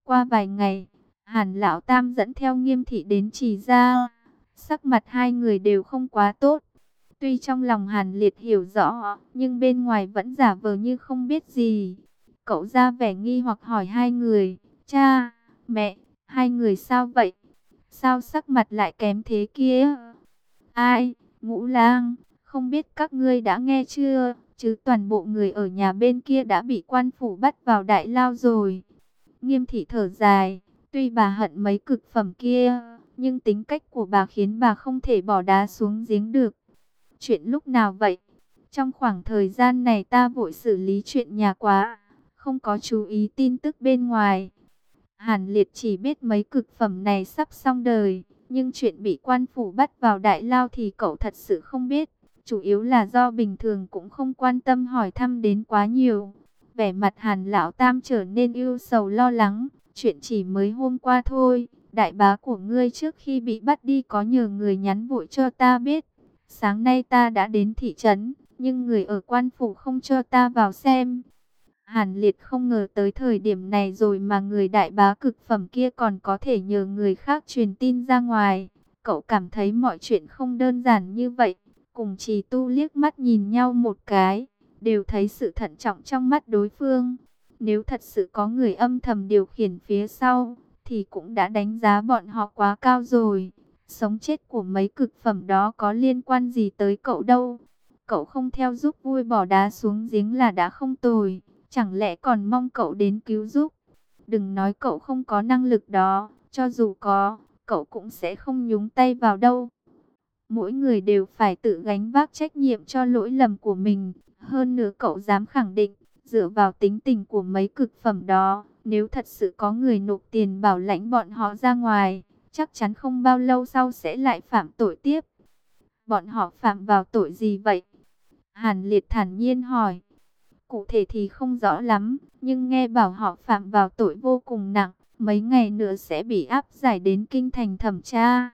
Qua vài ngày, Hàn Lão Tam dẫn theo Nghiêm Thị đến Trì Gia. Sắc mặt hai người đều không quá tốt. Tuy trong lòng Hàn Liệt hiểu rõ, nhưng bên ngoài vẫn giả vờ như không biết gì. Cậu ra vẻ nghi hoặc hỏi hai người, cha, mẹ, hai người sao vậy? Sao sắc mặt lại kém thế kia? Ai, Ngũ Lang, không biết các ngươi đã nghe chưa? Chứ toàn bộ người ở nhà bên kia đã bị quan phủ bắt vào đại lao rồi. Nghiêm Thị thở dài, tuy bà hận mấy cực phẩm kia, nhưng tính cách của bà khiến bà không thể bỏ đá xuống giếng được. Chuyện lúc nào vậy? Trong khoảng thời gian này ta vội xử lý chuyện nhà quá, không có chú ý tin tức bên ngoài. Hàn Liệt chỉ biết mấy cực phẩm này sắp xong đời, nhưng chuyện bị quan phủ bắt vào đại lao thì cậu thật sự không biết. Chủ yếu là do bình thường cũng không quan tâm hỏi thăm đến quá nhiều. Vẻ mặt Hàn Lão Tam trở nên ưu sầu lo lắng. Chuyện chỉ mới hôm qua thôi, đại bá của ngươi trước khi bị bắt đi có nhờ người nhắn vội cho ta biết. Sáng nay ta đã đến thị trấn, nhưng người ở quan phủ không cho ta vào xem. Hàn Liệt không ngờ tới thời điểm này rồi mà người đại bá cực phẩm kia còn có thể nhờ người khác truyền tin ra ngoài. Cậu cảm thấy mọi chuyện không đơn giản như vậy. Cùng Trì Tu liếc mắt nhìn nhau một cái, đều thấy sự thận trọng trong mắt đối phương. Nếu thật sự có người âm thầm điều khiển phía sau, thì cũng đã đánh giá bọn họ quá cao rồi. Sống chết của mấy cực phẩm đó có liên quan gì tới cậu đâu. Cậu không theo giúp vui bỏ đá xuống giếng là đã không tồi. Chẳng lẽ còn mong cậu đến cứu giúp? Đừng nói cậu không có năng lực đó, cho dù có, cậu cũng sẽ không nhúng tay vào đâu. Mỗi người đều phải tự gánh vác trách nhiệm cho lỗi lầm của mình. Hơn nữa cậu dám khẳng định, dựa vào tính tình của mấy cực phẩm đó, nếu thật sự có người nộp tiền bảo lãnh bọn họ ra ngoài, chắc chắn không bao lâu sau sẽ lại phạm tội tiếp. Bọn họ phạm vào tội gì vậy? Hàn Liệt thản nhiên hỏi. Cụ thể thì không rõ lắm, nhưng nghe bảo họ phạm vào tội vô cùng nặng, mấy ngày nữa sẽ bị áp giải đến kinh thành thẩm tra.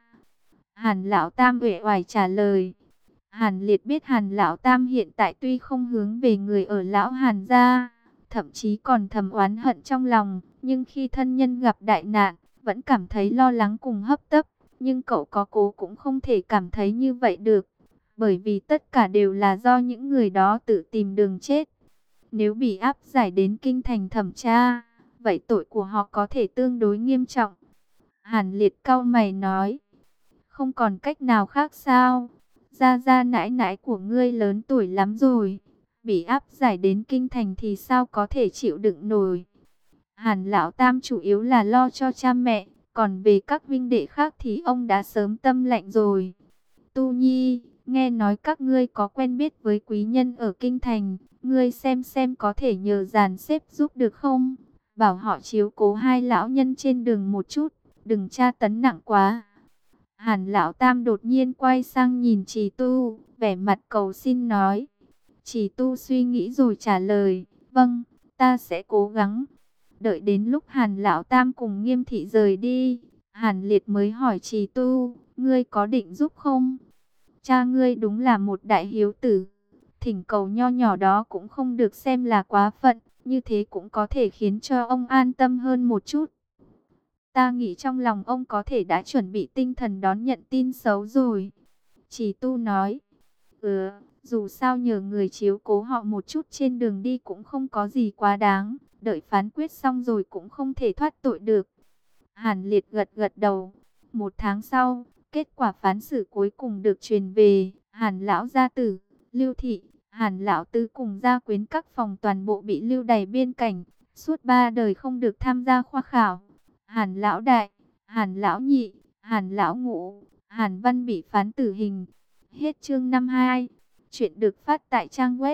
Hàn Lão Tam uể oải trả lời. Hàn Liệt biết Hàn Lão Tam hiện tại tuy không hướng về người ở Lão Hàn gia, thậm chí còn thầm oán hận trong lòng, nhưng khi thân nhân gặp đại nạn, vẫn cảm thấy lo lắng cùng hấp tấp. Nhưng cậu có cố cũng không thể cảm thấy như vậy được, bởi vì tất cả đều là do những người đó tự tìm đường chết. Nếu bị áp giải đến kinh thành thẩm tra, vậy tội của họ có thể tương đối nghiêm trọng. Hàn Liệt cau mày nói, không còn cách nào khác sao? Gia Gia nãi nãi của ngươi lớn tuổi lắm rồi, bị áp giải đến kinh thành thì sao có thể chịu đựng nổi. Hàn Lão Tam chủ yếu là lo cho cha mẹ, còn về các vinh đệ khác thì ông đã sớm tâm lạnh rồi. Tu Nhi, nghe nói các ngươi có quen biết với quý nhân ở kinh thành, ngươi xem có thể nhờ dàn xếp giúp được không? Bảo họ chiếu cố hai lão nhân trên đường một chút, đừng tra tấn nặng quá. Hàn Lão Tam đột nhiên quay sang nhìn Trì Tu, vẻ mặt cầu xin nói. Trì Tu suy nghĩ rồi trả lời, vâng, ta sẽ cố gắng. Đợi đến lúc Hàn Lão Tam cùng Nghiêm Thị rời đi, Hàn Liệt mới hỏi Trì Tu, ngươi có định giúp không? Cha ngươi đúng là một đại hiếu tử. Thỉnh cầu nho nhỏ đó cũng không được xem là quá phận, như thế cũng có thể khiến cho ông an tâm hơn một chút. Ta nghĩ trong lòng ông có thể đã chuẩn bị tinh thần đón nhận tin xấu rồi. Chỉ Tu nói, dù sao nhờ người chiếu cố họ một chút trên đường đi cũng không có gì quá đáng, đợi phán quyết xong rồi cũng không thể thoát tội được. Hàn Liệt gật gật đầu. Một tháng sau, kết quả phán xử cuối cùng được truyền về. Hàn Lão gia tử, Lưu Thị, Hàn Lão Tứ cùng gia quyến các phòng toàn bộ bị lưu đày biên cảnh, suốt 3 đời không được tham gia khoa khảo. Hàn Lão Đại, Hàn Lão Nhị, Hàn Lão Ngũ, Hàn Văn bị phán tử hình. Hết chương 52. Chuyện được phát tại trang web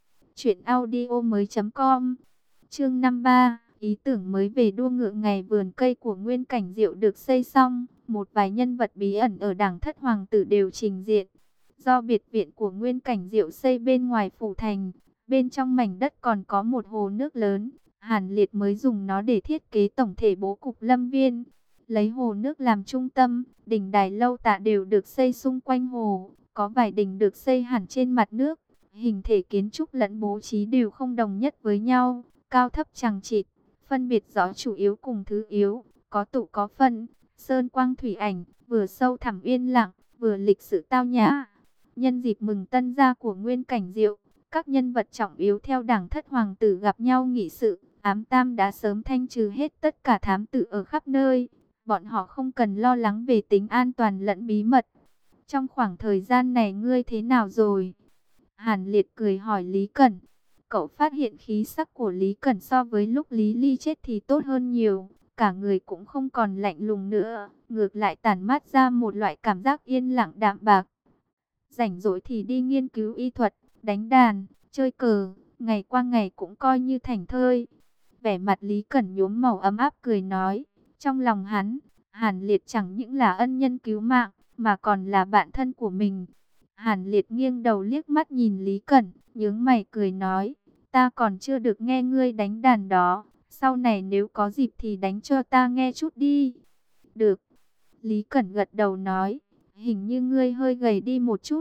truyệnaudiomoi.com. Chương 53. Ý tưởng mới về đua ngựa ngày vườn cây của Nguyên Cảnh Diệu được xây xong, một vài nhân vật bí ẩn ở đảng thất hoàng tử đều trình diện. Do biệt viện của Nguyên Cảnh Diệu xây bên ngoài phủ thành, bên trong mảnh đất còn có một hồ nước lớn, Hàn Liệt mới dùng nó để thiết kế tổng thể bố cục lâm viên. Lấy hồ nước làm trung tâm, đình đài lâu tạ đều được xây xung quanh hồ, có vài đình được xây hẳn trên mặt nước. Hình thể kiến trúc lẫn bố trí đều không đồng nhất với nhau, cao thấp chằng chịt, phân biệt rõ chủ yếu cùng thứ yếu, có tụ có phân, sơn quang thủy ảnh, vừa sâu thẳm yên lặng, vừa lịch sự tao nhã. Nhân dịp mừng tân gia của Nguyên Cảnh Diệu, các nhân vật trọng yếu theo đảng thất hoàng tử gặp nhau nghị sự. Ám Tam đã sớm thanh trừ hết tất cả thám tử ở khắp nơi. Bọn họ không cần lo lắng về tính an toàn lẫn bí mật. Trong khoảng thời gian này ngươi thế nào rồi? Hàn Liệt cười hỏi Lý Cẩn. Cậu phát hiện khí sắc của Lý Cẩn so với lúc Lý Ly chết thì tốt hơn nhiều. Cả người cũng không còn lạnh lùng nữa. Ngược lại tản mát ra một loại cảm giác yên lặng đạm bạc. Rảnh rỗi thì đi nghiên cứu y thuật, đánh đàn, chơi cờ. Ngày qua ngày cũng coi như thảnh thơi. Vẻ mặt Lý Cẩn nhuốm màu ấm áp cười nói. Trong lòng hắn, Hàn Liệt chẳng những là ân nhân cứu mạng, mà còn là bạn thân của mình. Hàn Liệt nghiêng đầu liếc mắt nhìn Lý Cẩn, nhướng mày cười nói. Ta còn chưa được nghe ngươi đánh đàn đó. Sau này nếu có dịp thì đánh cho ta nghe chút đi. Được. Lý Cẩn gật đầu nói. Hình như ngươi hơi gầy đi một chút.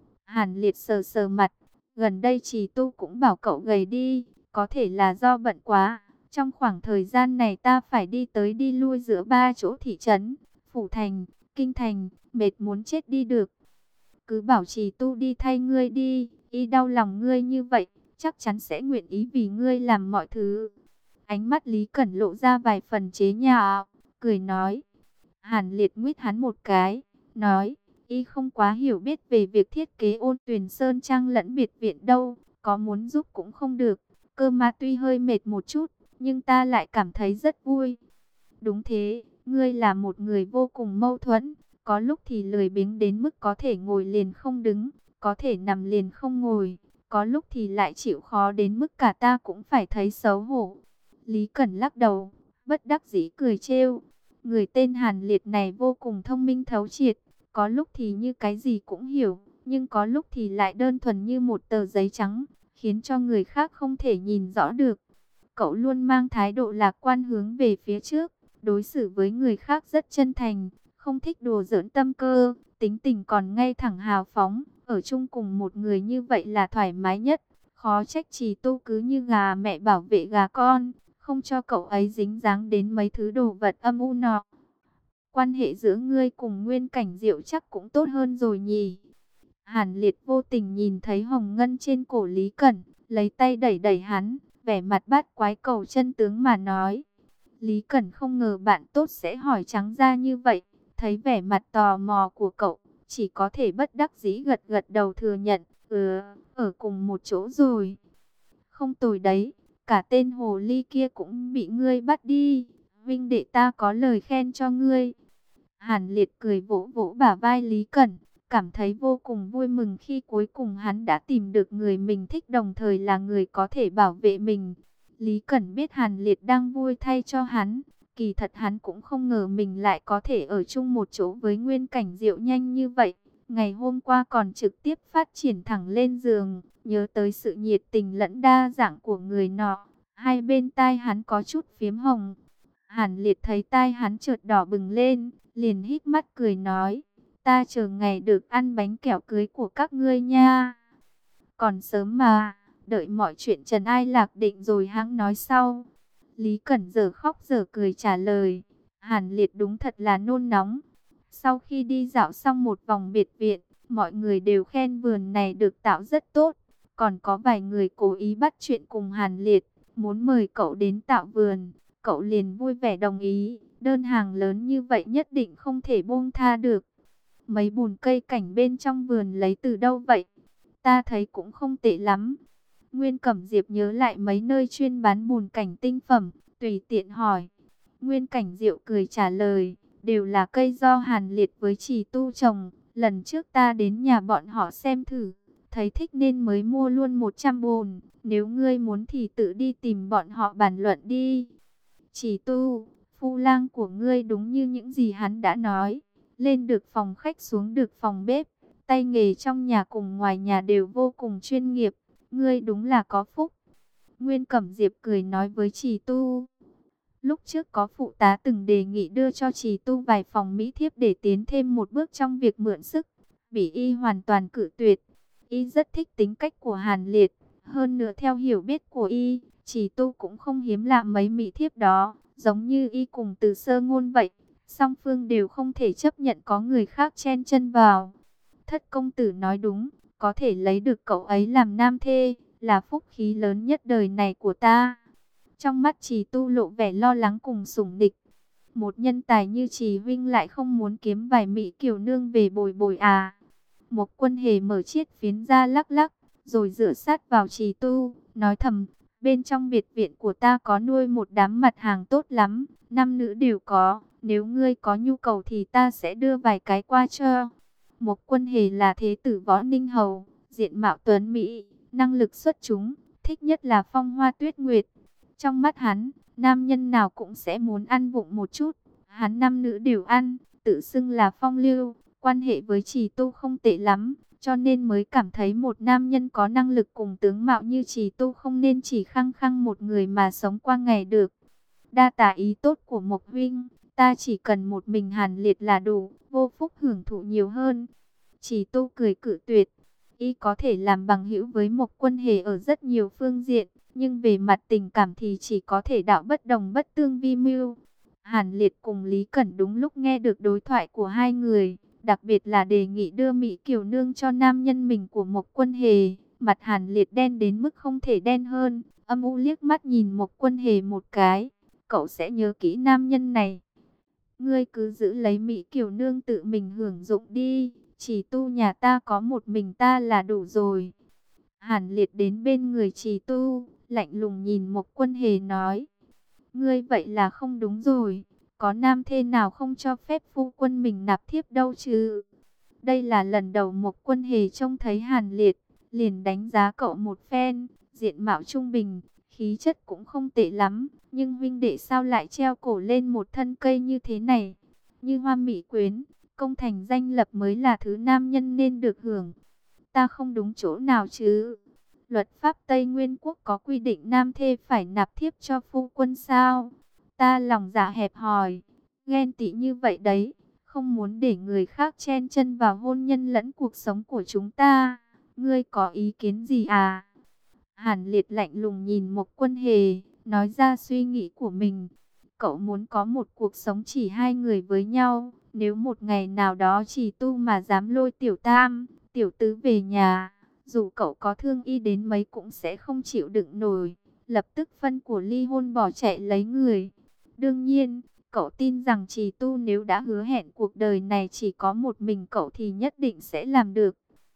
Hàn Liệt sờ sờ mặt. Gần đây Trì Tu cũng bảo cậu gầy đi. Có thể là do bận quá. Trong khoảng thời gian này ta phải đi tới đi lui giữa 3 chỗ thị trấn. Phủ Thành, Kinh Thành. Mệt muốn chết đi được. Cứ bảo Trì Tu đi thay ngươi đi. Y đau lòng ngươi như vậy, chắc chắn sẽ nguyện ý vì ngươi làm mọi thứ. Ánh mắt Lý Cẩn lộ ra vài phần chế nhạo, cười nói. Hàn Liệt nguyết hắn một cái, nói. Y không quá hiểu biết về việc thiết kế Ôn Tuyền Sơn Trang lẫn biệt viện đâu. Có muốn giúp cũng không được. Cơ mà tuy hơi mệt một chút, nhưng ta lại cảm thấy rất vui. Đúng thế, ngươi là một người vô cùng mâu thuẫn. Có lúc thì lười biếng đến mức có thể ngồi liền không đứng, có thể nằm liền không ngồi. Có lúc thì lại chịu khó đến mức cả ta cũng phải thấy xấu hổ. Lý Cẩn lắc đầu, bất đắc dĩ cười trêu. Người tên Hàn Liệt này vô cùng thông minh thấu triệt. Có lúc thì như cái gì cũng hiểu, nhưng có lúc thì lại đơn thuần như một tờ giấy trắng, khiến cho người khác không thể nhìn rõ được. Cậu luôn mang thái độ lạc quan hướng về phía trước, đối xử với người khác rất chân thành, không thích đùa giỡn tâm cơ, tính tình còn ngay thẳng hào phóng. Ở chung cùng một người như vậy là thoải mái nhất. Khó trách Trì Tu cứ như gà mẹ bảo vệ gà con, không cho cậu ấy dính dáng đến mấy thứ đồ vật âm u nọ. Quan hệ giữa ngươi cùng Nguyên Cảnh Diệu chắc cũng tốt hơn rồi nhỉ? Hàn Liệt vô tình nhìn thấy hồng ngân trên cổ Lý Cẩn, lấy tay đẩy đẩy hắn, vẻ mặt bát quái cầu chân tướng mà nói. Lý Cẩn không ngờ bạn tốt sẽ hỏi trắng ra như vậy, thấy vẻ mặt tò mò của cậu, chỉ có thể bất đắc dĩ gật gật đầu thừa nhận, ở cùng một chỗ rồi. Không tồi đấy, cả tên hồ ly kia cũng bị ngươi bắt đi, huynh đệ ta có lời khen cho ngươi. Hàn Liệt cười vỗ vỗ bả vai Lý Cẩn, cảm thấy vô cùng vui mừng khi cuối cùng hắn đã tìm được người mình thích, đồng thời là người có thể bảo vệ mình. Lý Cẩn biết Hàn Liệt đang vui thay cho hắn, kỳ thật hắn cũng không ngờ mình lại có thể ở chung một chỗ với Nguyên Cảnh Diệu nhanh như vậy. Ngày hôm qua còn trực tiếp phát triển thẳng lên giường, nhớ tới sự nhiệt tình lẫn đa dạng của người nọ, hai bên tai hắn có chút phiếm hồng. Hàn Liệt thấy tai hắn chợt đỏ bừng lên, liền híp mắt cười nói, ta chờ ngày được ăn bánh kẹo cưới của các ngươi nha. Còn sớm mà, đợi mọi chuyện trần ai lạc định rồi hãng nói sau. Lý Cẩn giờ khóc giờ cười trả lời, Hàn Liệt đúng thật là nôn nóng. Sau khi đi dạo xong một vòng biệt viện, mọi người đều khen vườn này được tạo rất tốt. Còn có vài người cố ý bắt chuyện cùng Hàn Liệt, muốn mời cậu đến tạo vườn. Cậu liền vui vẻ đồng ý, đơn hàng lớn như vậy nhất định không thể buông tha được. Mấy bùn cây cảnh bên trong vườn lấy từ đâu vậy? Ta thấy cũng không tệ lắm. Nguyên Cẩm Diệp nhớ lại mấy nơi chuyên bán bùn cảnh tinh phẩm, tùy tiện hỏi. Nguyên Cảnh Diệu cười trả lời, đều là cây do Hàn Liệt với Trì Tu trồng. Lần trước ta đến nhà bọn họ xem thử, thấy thích nên mới mua luôn 100 bùn. Nếu ngươi muốn thì tự đi tìm bọn họ bàn luận đi. Trì Tu, phu lang của ngươi đúng như những gì hắn đã nói. Lên được phòng khách xuống được phòng bếp, tay nghề trong nhà cùng ngoài nhà đều vô cùng chuyên nghiệp. Ngươi đúng là có phúc. Nguyên Cẩm Diệp cười nói với Trì Tu. Lúc trước có phụ tá từng đề nghị đưa cho Trì Tu vài phòng mỹ thiếp để tiến thêm một bước trong việc mượn sức. Bị y hoàn toàn cự tuyệt. Y rất thích tính cách của Hàn Liệt. Hơn nữa theo hiểu biết của y, Chỉ Tu cũng không hiếm lạ mấy mỹ thiếp đó, giống như y cùng Từ Sơ Ngôn vậy. Song phương đều không thể chấp nhận có người khác chen chân vào. Thất công tử nói đúng, có thể lấy được cậu ấy làm nam thê, là phúc khí lớn nhất đời này của ta. Trong mắt Trì Tu lộ vẻ lo lắng cùng sủng địch. Một nhân tài như Trì Vinh lại không muốn kiếm vài mỹ kiều nương về bồi bồi à. Một Quân Hề mở chiếc phiến ra lắc lắc, rồi dựa sát vào Trì Tu, nói thầm, bên trong biệt viện của ta có nuôi một đám mặt hàng tốt lắm, nam nữ đều có, nếu ngươi có nhu cầu thì ta sẽ đưa vài cái qua cho. Một Quân Hề là thế tử Võ Ninh Hầu, diện mạo tuấn mỹ, năng lực xuất chúng, thích nhất là phong hoa tuyết nguyệt. Trong mắt hắn, nam nhân nào cũng sẽ muốn ăn vụng một chút, hắn nam nữ đều ăn, tự xưng là phong lưu, quan hệ với Trì Tu không tệ lắm, cho nên mới cảm thấy một nam nhân có năng lực cùng tướng mạo như Trì Tu không nên chỉ khăng khăng một người mà sống qua ngày được. Đa tạ ý tốt của Mộc huynh, ta chỉ cần một mình Hàn Liệt là đủ, vô phúc hưởng thụ nhiều hơn. Trì Tu cười cự tuyệt, y có thể làm bằng hữu với Mộc Quân Hề ở rất nhiều phương diện, nhưng về mặt tình cảm thì chỉ có thể đạo bất đồng bất tương vi mưu. Hàn Liệt cùng Lý Cẩn đúng lúc nghe được đối thoại của hai người, đặc biệt là đề nghị đưa Mỹ Kiều Nương cho nam nhân mình của Mộc Quân Hề. Mặt Hàn Liệt đen đến mức không thể đen hơn, âm u liếc mắt nhìn Mộc Quân Hề một cái. Cậu sẽ nhớ kỹ nam nhân này. Ngươi cứ giữ lấy Mỹ Kiều Nương tự mình hưởng dụng đi, Trì Tu nhà ta có một mình ta là đủ rồi. Hàn Liệt đến bên người Trì Tu, lạnh lùng nhìn Mộc Quân Hề nói, ngươi vậy là không đúng rồi, có nam thê nào không cho phép phu quân mình nạp thiếp đâu chứ. Đây là lần đầu Mộc Quân Hề trông thấy Hàn Liệt, liền đánh giá cậu một phen, diện mạo trung bình, khí chất cũng không tệ lắm, nhưng huynh đệ sao lại treo cổ lên một thân cây như thế này, như hoa mỹ quyến, công thành danh lập mới là thứ nam nhân nên được hưởng. Ta không đúng chỗ nào chứ? Luật pháp Tây Nguyên Quốc có quy định nam thê phải nạp thiếp cho phu quân sao? Ta lòng dạ hẹp hòi, ghen tị như vậy đấy, không muốn để người khác chen chân vào hôn nhân lẫn cuộc sống của chúng ta. Ngươi có ý kiến gì à? Hàn Liệt lạnh lùng nhìn Mộc Quân Hề, nói ra suy nghĩ của mình. Cậu muốn có một cuộc sống chỉ hai người với nhau. Nếu một ngày nào đó Trì Tu mà dám lôi tiểu tam, tiểu tứ về nhà, dù cậu có thương y đến mấy cũng sẽ không chịu đựng nổi, lập tức phân của ly hôn bỏ chạy lấy người. Đương nhiên, cậu tin rằng Trì Tu nếu đã hứa hẹn cuộc đời này chỉ có một mình cậu thì nhất định sẽ làm được.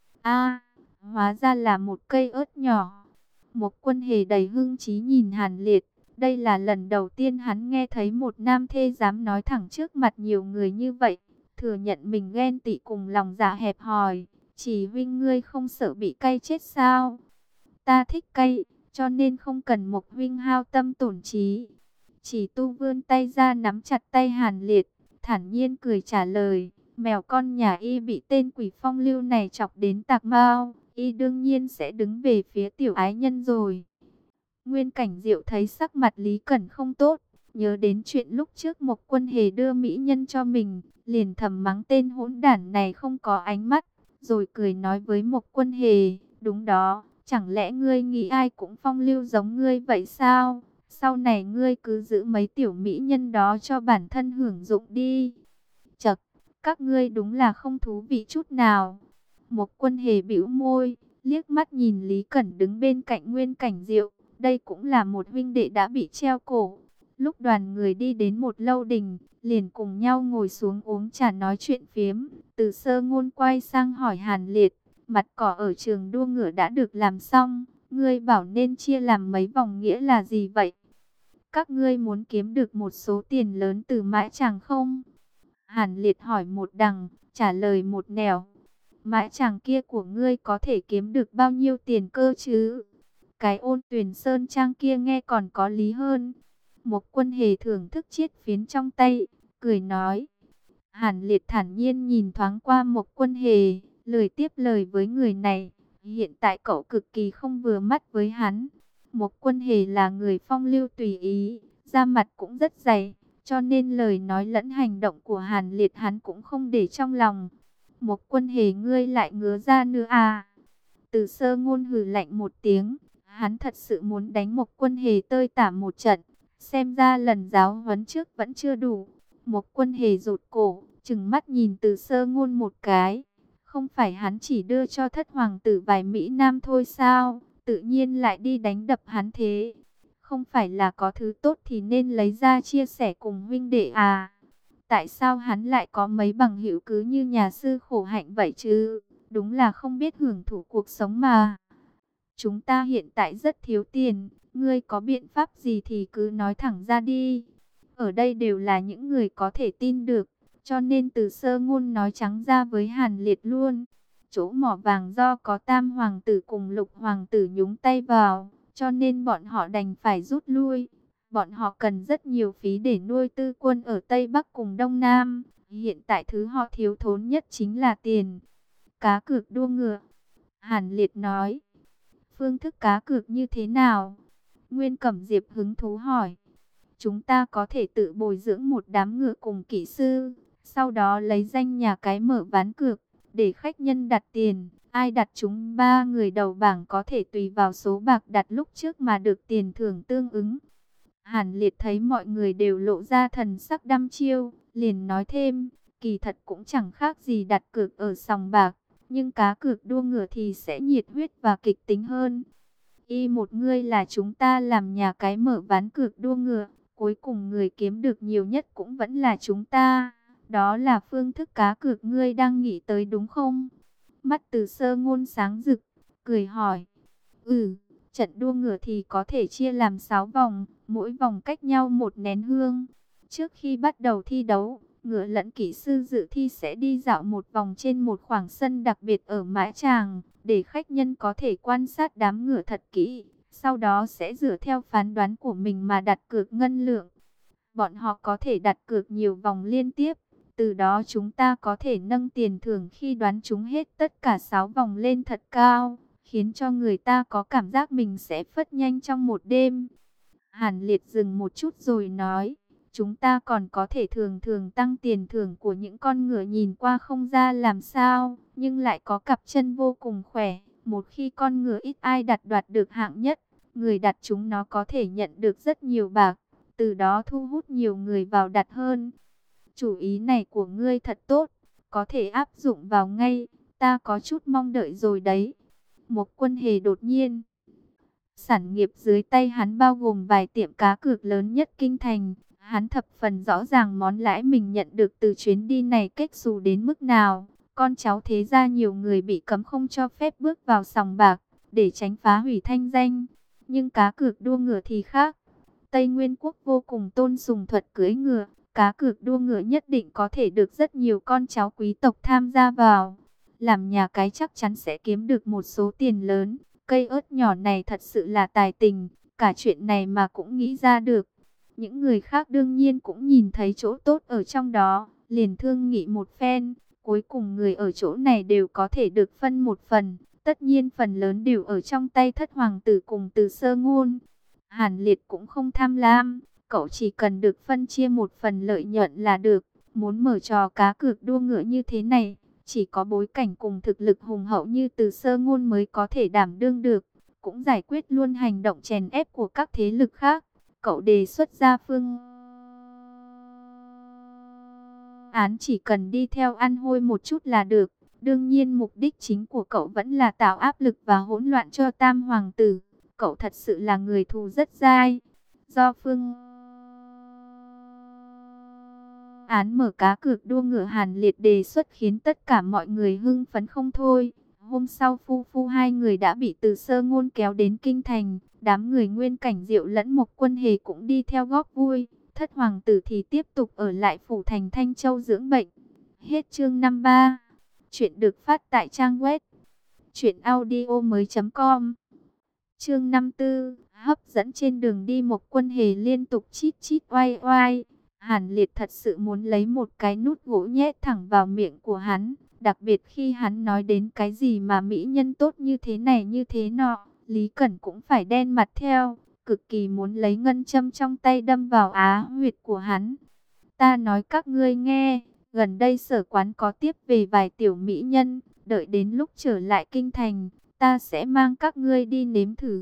A, hóa ra là một cây ớt nhỏ. Một Quân Hề đầy hưng trí nhìn Hàn Liệt. Đây là lần đầu tiên hắn nghe thấy một nam thê dám nói thẳng trước mặt nhiều người như vậy. Thừa nhận mình ghen tị cùng lòng dạ hẹp hòi. Chỉ Vinh ngươi không sợ bị cay chết sao? Ta thích cay, cho nên không cần Mộc Vinh hao tâm tổn trí. Chỉ Tu vươn tay ra nắm chặt tay Hàn Liệt, thản nhiên cười trả lời. Mèo con nhà y bị tên quỷ phong lưu này chọc đến tạc mau, y đương nhiên sẽ đứng về phía tiểu ái nhân rồi. Nguyên Cảnh Diệu thấy sắc mặt Lý Cẩn không tốt, nhớ đến chuyện lúc trước Mộc Quân Hề đưa mỹ nhân cho mình, liền thầm mắng tên hỗn đản này không có ánh mắt, rồi cười nói với Mộc Quân Hề, đúng đó, chẳng lẽ ngươi nghĩ ai cũng phong lưu giống ngươi vậy sao? Sau này ngươi cứ giữ mấy tiểu mỹ nhân đó cho bản thân hưởng dụng đi. Chậc, các ngươi đúng là không thú vị chút nào. Mộc Quân Hề bĩu môi, liếc mắt nhìn Lý Cẩn đứng bên cạnh Nguyên Cảnh Diệu. Đây cũng là một huynh đệ đã bị treo cổ. Lúc đoàn người đi đến một lâu đình, liền cùng nhau ngồi xuống uống trà nói chuyện phiếm. Từ Sơ Ngôn quay sang hỏi Hàn Liệt, mặt cỏ ở trường đua ngựa đã được làm xong, ngươi bảo nên chia làm mấy vòng nghĩa là gì vậy? Các ngươi muốn kiếm được một số tiền lớn từ mãi chàng không? Hàn Liệt hỏi một đằng, trả lời một nẻo. Mãi chàng kia của ngươi có thể kiếm được bao nhiêu tiền cơ chứ? Cái Ôn Tuyền Sơn Trang kia nghe còn có lý hơn. Một Quân Hề thưởng thức chiếc phiến trong tay, cười nói. Hàn Liệt thản nhiên nhìn thoáng qua Một Quân Hề, lời tiếp lời với người này. Hiện tại cậu cực kỳ không vừa mắt với hắn. Một Quân Hề là người phong lưu tùy ý, da mặt cũng rất dày, cho nên lời nói lẫn hành động của Hàn Liệt hắn cũng không để trong lòng. Một Quân Hề ngươi lại ngứa ra nữa à? Từ Sơ Ngôn hừ lạnh một tiếng. Hắn thật sự muốn đánh Mộc Quân Hề tơi tả một trận. Xem ra lần giáo huấn trước vẫn chưa đủ. Mộc Quân Hề rụt cổ, trừng mắt nhìn Từ Sơ Ngôn một cái. Không phải hắn chỉ đưa cho thất hoàng tử vài Mỹ Nam thôi sao? Tự nhiên lại đi đánh đập hắn thế. Không phải là có thứ tốt thì nên lấy ra chia sẻ cùng huynh đệ à? Tại sao hắn lại có mấy bằng hữu cứ như nhà sư khổ hạnh vậy chứ? Đúng là không biết hưởng thụ cuộc sống mà. Chúng ta hiện tại rất thiếu tiền, ngươi có biện pháp gì thì cứ nói thẳng ra đi. Ở đây đều là những người có thể tin được, cho nên Từ Sơ Ngôn nói trắng ra với Hàn Liệt luôn. Chỗ mỏ vàng do có Tam Hoàng tử cùng Lục Hoàng tử nhúng tay vào, cho nên bọn họ đành phải rút lui. Bọn họ cần rất nhiều phí để nuôi tư quân ở Tây Bắc cùng Đông Nam. Hiện tại thứ họ thiếu thốn nhất chính là tiền. Cá cược đua ngựa. Hàn Liệt nói. Phương thức cá cược như thế nào? Nguyên Cẩm Diệp hứng thú hỏi. Chúng ta có thể tự bồi dưỡng một đám ngựa cùng kỹ sư, sau đó lấy danh nhà cái mở ván cược, để khách nhân đặt tiền. Ai đặt chúng 3 người đầu bảng có thể tùy vào số bạc đặt lúc trước mà được tiền thưởng tương ứng. Hàn Liệt thấy mọi người đều lộ ra thần sắc đăm chiêu, liền nói thêm, kỳ thật cũng chẳng khác gì đặt cược ở sòng bạc, nhưng cá cược đua ngựa thì sẽ nhiệt huyết và kịch tính hơn. Y một ngươi là chúng ta làm nhà cái mở ván cược đua ngựa, cuối cùng người kiếm được nhiều nhất cũng vẫn là chúng ta. Đó là phương thức cá cược ngươi đang nghĩ tới đúng không? Mắt Từ Sơ Ngôn sáng rực, cười hỏi. Ừ, trận đua ngựa thì có thể chia làm 6 vòng, mỗi vòng cách nhau một nén hương. Trước khi bắt đầu thi đấu, ngựa lẫn kỹ sư dự thi sẽ đi dạo một vòng trên một khoảng sân đặc biệt ở Mã Tràng, để khách nhân có thể quan sát đám ngựa thật kỹ. Sau đó sẽ dựa theo phán đoán của mình mà đặt cược ngân lượng. Bọn họ có thể đặt cược nhiều vòng liên tiếp. Từ đó chúng ta có thể nâng tiền thưởng khi đoán chúng hết tất cả 6 vòng lên thật cao, khiến cho người ta có cảm giác mình sẽ phất nhanh trong một đêm. Hàn Liệt dừng một chút rồi nói, chúng ta còn có thể thường thường tăng tiền thưởng của những con ngựa nhìn qua không ra làm sao, nhưng lại có cặp chân vô cùng khỏe. Một khi con ngựa ít ai đặt đoạt được hạng nhất, người đặt chúng nó có thể nhận được rất nhiều bạc, từ đó thu hút nhiều người vào đặt hơn. Chủ ý này của ngươi thật tốt, có thể áp dụng vào ngay, ta có chút mong đợi rồi đấy. Một Quân Hề đột nhiên. Sản nghiệp dưới tay hắn bao gồm vài tiệm cá cược lớn nhất kinh thành. Hắn thập phần rõ ràng món lãi mình nhận được từ chuyến đi này kết xù đến mức nào. Con cháu thế gia nhiều người bị cấm không cho phép bước vào sòng bạc, để tránh phá hủy thanh danh. Nhưng cá cược đua ngựa thì khác. Tây Nguyên quốc vô cùng tôn sùng thuật cưỡi ngựa. Cá cược đua ngựa nhất định có thể được rất nhiều con cháu quý tộc tham gia vào. Làm nhà cái chắc chắn sẽ kiếm được một số tiền lớn. Cây ớt nhỏ này thật sự là tài tình, cả chuyện này mà cũng nghĩ ra được. Những người khác đương nhiên cũng nhìn thấy chỗ tốt ở trong đó, liền thương nghị một phen. Cuối cùng người ở chỗ này đều có thể được phân một phần, tất nhiên phần lớn đều ở trong tay thất hoàng tử cùng Từ Sơ Ngôn. Hàn Liệt cũng không tham lam, cậu chỉ cần được phân chia một phần lợi nhuận là được. Muốn mở trò cá cược đua ngựa như thế này, chỉ có bối cảnh cùng thực lực hùng hậu như Từ Sơ Ngôn mới có thể đảm đương được, cũng giải quyết luôn hành động chèn ép của các thế lực khác. Cậu đề xuất ra phương án chỉ cần đi theo ăn hôi một chút là được. Đương nhiên mục đích chính của cậu vẫn là tạo áp lực và hỗn loạn cho Tam Hoàng tử. Cậu thật sự là người thù rất dai. Do phương án mở cá cược đua ngựa Hàn Liệt đề xuất khiến tất cả mọi người hưng phấn không thôi. Hôm sau hai người đã bị Từ Sơ Ngôn kéo đến kinh thành. Đám người Nguyên Cảnh Diệu lẫn Mộc Quân Hề cũng đi theo góp vui. Thất hoàng tử thì tiếp tục ở lại phủ thành Thanh Châu dưỡng bệnh. Hết chương 53. Chuyện được phát tại trang web truyệnaudiomoi.com. Chương 54, hấp dẫn trên đường đi. Mộc Quân Hề liên tục chít chít oai oai. Hàn Liệt thật sự muốn lấy một cái nút gỗ nhét thẳng vào miệng của hắn. Đặc biệt khi hắn nói đến cái gì mà mỹ nhân tốt như thế này như thế nọ, Lý Cẩn cũng phải đen mặt theo, cực kỳ muốn lấy ngân châm trong tay đâm vào á huyệt của hắn. Ta nói các ngươi nghe, gần đây sở quán có tiếp về vài tiểu mỹ nhân, đợi đến lúc trở lại kinh thành, ta sẽ mang các ngươi đi nếm thử.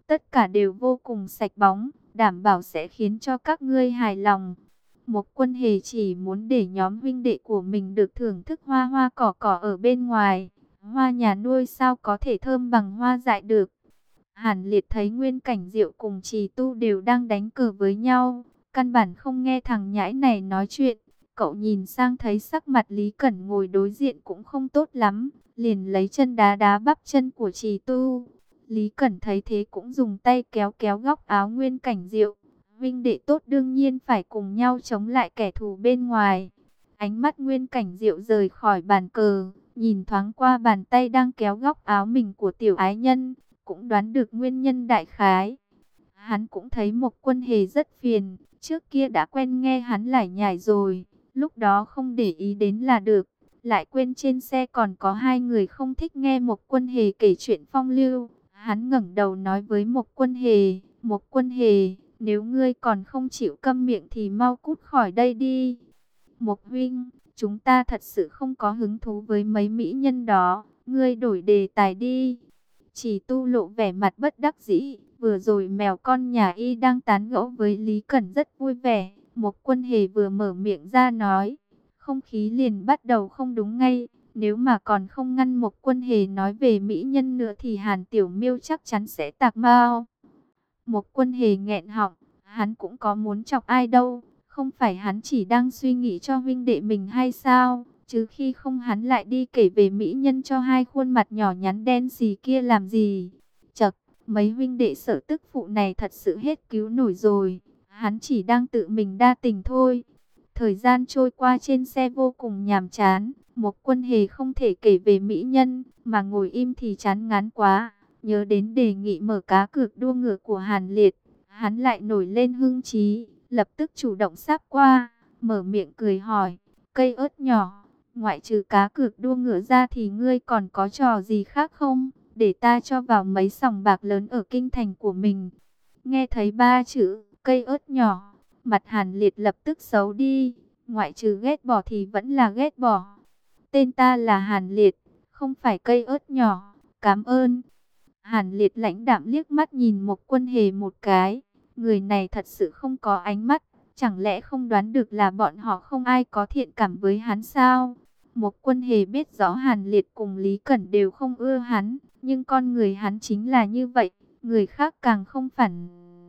tất cả đều vô cùng sạch bóng, đảm bảo sẽ khiến cho các ngươi hài lòng. Một Quân Hề chỉ muốn để nhóm huynh đệ của mình được thưởng thức hoa hoa cỏ cỏ ở bên ngoài. Hoa nhà nuôi sao có thể thơm bằng hoa dại được. Hàn Liệt thấy Nguyên Cảnh Diệu cùng Trì Tu đều đang đánh cờ với nhau, căn bản không nghe thằng nhãi này nói chuyện. Cậu nhìn sang thấy sắc mặt Lý Cẩn ngồi đối diện cũng không tốt lắm, liền lấy chân đá đá bắp chân của Trì Tu. Lý Cẩn thấy thế cũng dùng tay kéo kéo góc áo Nguyên Cảnh Diệu. Huynh đệ tốt đương nhiên phải cùng nhau chống lại kẻ thù bên ngoài. Ánh mắt Nguyên Cảnh Diệu rời khỏi bàn cờ, nhìn thoáng qua bàn tay đang kéo góc áo mình của tiểu ái nhân, cũng đoán được nguyên nhân đại khái. Hắn cũng thấy Mộc Quân Hề rất phiền, trước kia đã quen nghe hắn lải nhải rồi, lúc đó không để ý đến là được. Lại quên trên xe còn có hai người không thích nghe Mộc Quân Hề kể chuyện phong lưu. Hắn ngẩng đầu nói với Mộc Quân Hề, Mộc Quân Hề, nếu ngươi còn không chịu câm miệng thì mau cút khỏi đây đi. Mộc huynh, chúng ta thật sự không có hứng thú với mấy mỹ nhân đó, ngươi đổi đề tài đi. Chỉ Tu lộ vẻ mặt bất đắc dĩ, vừa rồi mèo con nhà y đang tán gẫu với Lý Cẩn rất vui vẻ. Mộc Quân Hề vừa mở miệng ra nói, không khí liền bắt đầu không đúng ngay. Nếu mà còn không ngăn Mộc Quân Hề nói về mỹ nhân nữa thì Hàn Tiểu Miêu chắc chắn sẽ tạc mao. Mộc Quân Hề nghẹn họng, hắn cũng có muốn chọc ai đâu, không phải hắn chỉ đang suy nghĩ cho huynh đệ mình hay sao, chứ khi không hắn lại đi kể về mỹ nhân cho hai khuôn mặt nhỏ nhắn đen xì kia làm gì. Chậc, mấy huynh đệ Sở Tức Phụ này thật sự hết cứu nổi rồi, hắn chỉ đang tự mình đa tình thôi. Thời gian trôi qua trên xe vô cùng nhàm chán, Mộc Quân Hề không thể kể về mỹ nhân, mà ngồi im thì chán ngán quá. Nhớ đến đề nghị mở cá cược đua ngựa của Hàn Liệt, hắn lại nổi lên hưng trí, lập tức chủ động sáp qua, mở miệng cười hỏi, cây ớt nhỏ, ngoại trừ cá cược đua ngựa ra thì ngươi còn có trò gì khác không, để ta cho vào mấy sòng bạc lớn ở kinh thành của mình. Nghe thấy ba chữ, cây ớt nhỏ, mặt Hàn Liệt lập tức xấu đi, ngoại trừ ghét bỏ thì vẫn là ghét bỏ. Tên ta là Hàn Liệt, không phải cây ớt nhỏ, cảm ơn. Hàn Liệt lãnh đạm liếc mắt nhìn Mộc Quân Hề một cái, người này thật sự không có ánh mắt, chẳng lẽ không đoán được là bọn họ không ai có thiện cảm với hắn sao? Mộc Quân Hề biết rõ Hàn Liệt cùng Lý Cẩn đều không ưa hắn, nhưng con người hắn chính là như vậy, người khác càng không phản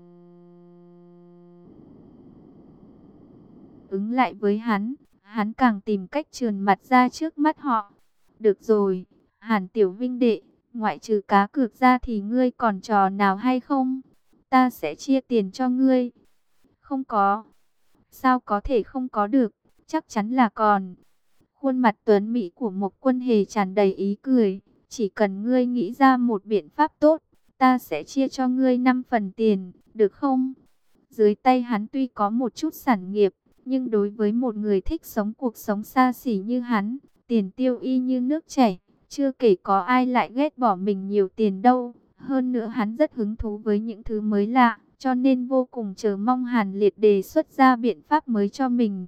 ứng lại với hắn, hắn càng tìm cách trườn mặt ra trước mắt họ. Được rồi, Hàn Tiểu Vinh đệ, ngoại trừ cá cược ra thì ngươi còn trò nào hay không? Ta sẽ chia tiền cho ngươi. Không có. Sao có thể không có được? Chắc chắn là còn. Khuôn mặt tuấn mỹ của Mộc Quân Hề tràn đầy ý cười. Chỉ cần ngươi nghĩ ra một biện pháp tốt, ta sẽ chia cho ngươi 5 phần tiền, được không? Dưới tay hắn tuy có một chút sản nghiệp, nhưng đối với một người thích sống cuộc sống xa xỉ như hắn, tiền tiêu y như nước chảy. Chưa kể có ai lại ghét bỏ mình nhiều tiền đâu. Hơn nữa hắn rất hứng thú với những thứ mới lạ, cho nên vô cùng chờ mong Hàn Liệt đề xuất ra biện pháp mới cho mình.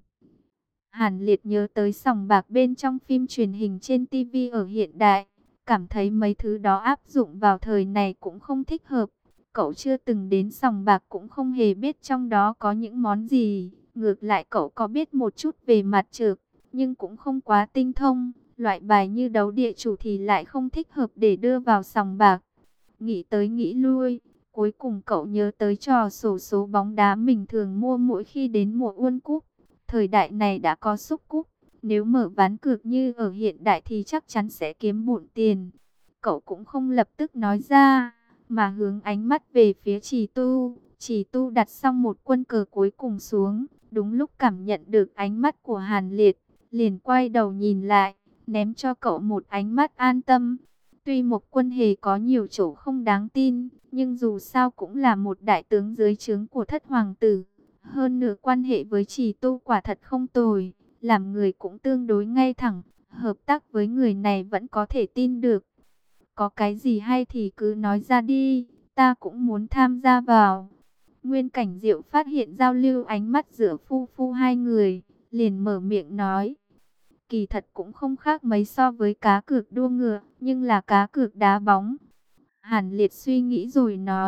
Hàn Liệt nhớ tới sòng bạc bên trong phim truyền hình trên TV ở hiện đại, cảm thấy mấy thứ đó áp dụng vào thời này cũng không thích hợp. Cậu chưa từng đến sòng bạc cũng không hề biết trong đó có những món gì. Ngược lại cậu có biết một chút về mặt trược, nhưng cũng không quá tinh thông. Loại bài như đấu địa chủ thì lại không thích hợp để đưa vào sòng bạc. Nghĩ tới nghĩ lui, cuối cùng cậu nhớ tới trò xổ số bóng đá mình thường mua mỗi khi đến mùa World Cup. Thời đại này đã có xúc cúp, nếu mở ván cược như ở hiện đại thì chắc chắn sẽ kiếm bộn tiền. Cậu cũng không lập tức nói ra, mà hướng ánh mắt về phía Trì Tu. Trì Tu đặt xong một quân cờ cuối cùng xuống, đúng lúc cảm nhận được ánh mắt của Hàn Liệt, liền quay đầu nhìn lại, ném cho cậu một ánh mắt an tâm. Tuy Mộc Quân Hề có nhiều chỗ không đáng tin, nhưng dù sao cũng là một đại tướng dưới trướng của thất hoàng tử. Hơn nữa quan hệ với Trì Tu quả thật không tồi, làm người cũng tương đối ngay thẳng, hợp tác với người này vẫn có thể tin được. Có cái gì hay thì cứ nói ra đi, ta cũng muốn tham gia vào. Nguyên Cảnh Diệu phát hiện giao lưu ánh mắt giữa phu phu hai người, liền mở miệng nói. Kỳ thật cũng không khác mấy so với cá cược đua ngựa, nhưng là cá cược đá bóng. Hàn Liệt suy nghĩ rồi nói,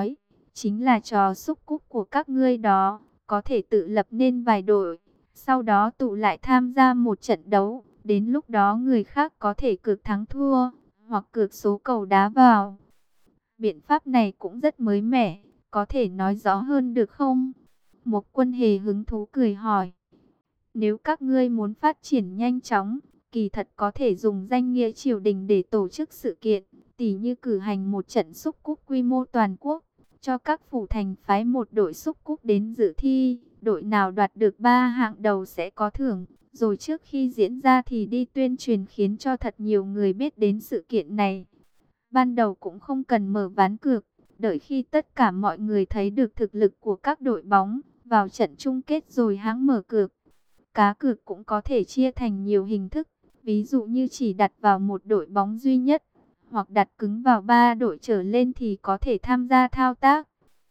chính là trò xúc cúc của các ngươi đó, có thể tự lập nên vài đội, sau đó tụ lại tham gia một trận đấu, đến lúc đó người khác có thể cược thắng thua, hoặc cược số cầu đá vào. Biện pháp này cũng rất mới mẻ, có thể nói rõ hơn được không? Một Quân hề hứng thú cười hỏi. Nếu các ngươi muốn phát triển nhanh chóng, kỳ thật có thể dùng danh nghĩa triều đình để tổ chức sự kiện, tỉ như cử hành một trận xúc cúc quy mô toàn quốc, cho các phủ thành phái một đội xúc cúc đến dự thi, đội nào đoạt được 3 hạng đầu sẽ có thưởng, rồi trước khi diễn ra thì đi tuyên truyền khiến cho thật nhiều người biết đến sự kiện này. Ban đầu cũng không cần mở ván cược, đợi khi tất cả mọi người thấy được thực lực của các đội bóng, vào trận chung kết rồi hãng mở cược. Cá cược cũng có thể chia thành nhiều hình thức, ví dụ như chỉ đặt vào một đội bóng duy nhất, hoặc đặt cứng vào 3 đội trở lên thì có thể tham gia thao tác.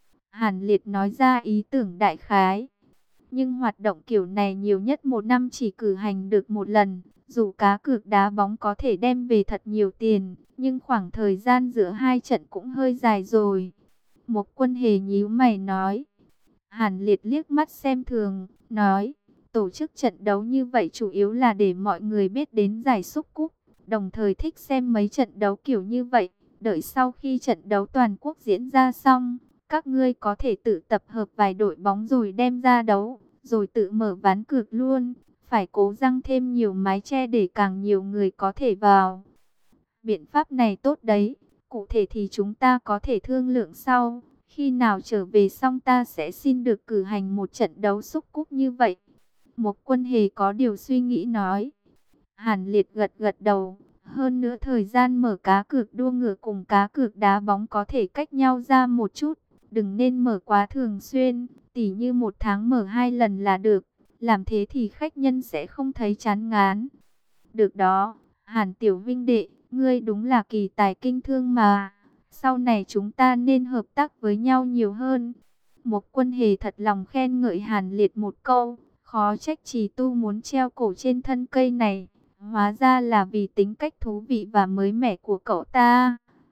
Hàn Liệt nói ra ý tưởng đại khái. Nhưng hoạt động kiểu này nhiều nhất một năm chỉ cử hành được một lần. Dù cá cược đá bóng có thể đem về thật nhiều tiền, nhưng khoảng thời gian giữa hai trận cũng hơi dài rồi. Một Quân hề nhíu mày nói. Hàn Liệt liếc mắt xem thường, nói. Tổ chức trận đấu như vậy chủ yếu là để mọi người biết đến giải xúc cúc, đồng thời thích xem mấy trận đấu kiểu như vậy. Đợi sau khi trận đấu toàn quốc diễn ra xong, các ngươi có thể tự tập hợp vài đội bóng rồi đem ra đấu, rồi tự mở ván cược luôn. Phải cố răng thêm nhiều mái che để càng nhiều người có thể vào. Biện pháp này tốt đấy, cụ thể thì chúng ta có thể thương lượng sau. Khi nào trở về xong ta sẽ xin được cử hành một trận đấu xúc cúc như vậy. Một Quân hề có điều suy nghĩ nói. Hàn Liệt gật gật đầu. Hơn nữa thời gian mở cá cược đua ngựa cùng cá cược đá bóng có thể cách nhau ra một chút. Đừng nên mở quá thường xuyên, tỉ như một tháng mở 2 lần là được. Làm thế thì khách nhân sẽ không thấy chán ngán. Được đó, Hàn Tiểu Vinh đệ, ngươi đúng là kỳ tài kinh thương mà. Sau này chúng ta nên hợp tác với nhau nhiều hơn. Một Quân hề thật lòng khen ngợi Hàn Liệt một câu. Khó trách Trì Tu muốn treo cổ trên thân cây này. Hóa ra là vì tính cách thú vị và mới mẻ của cậu ta.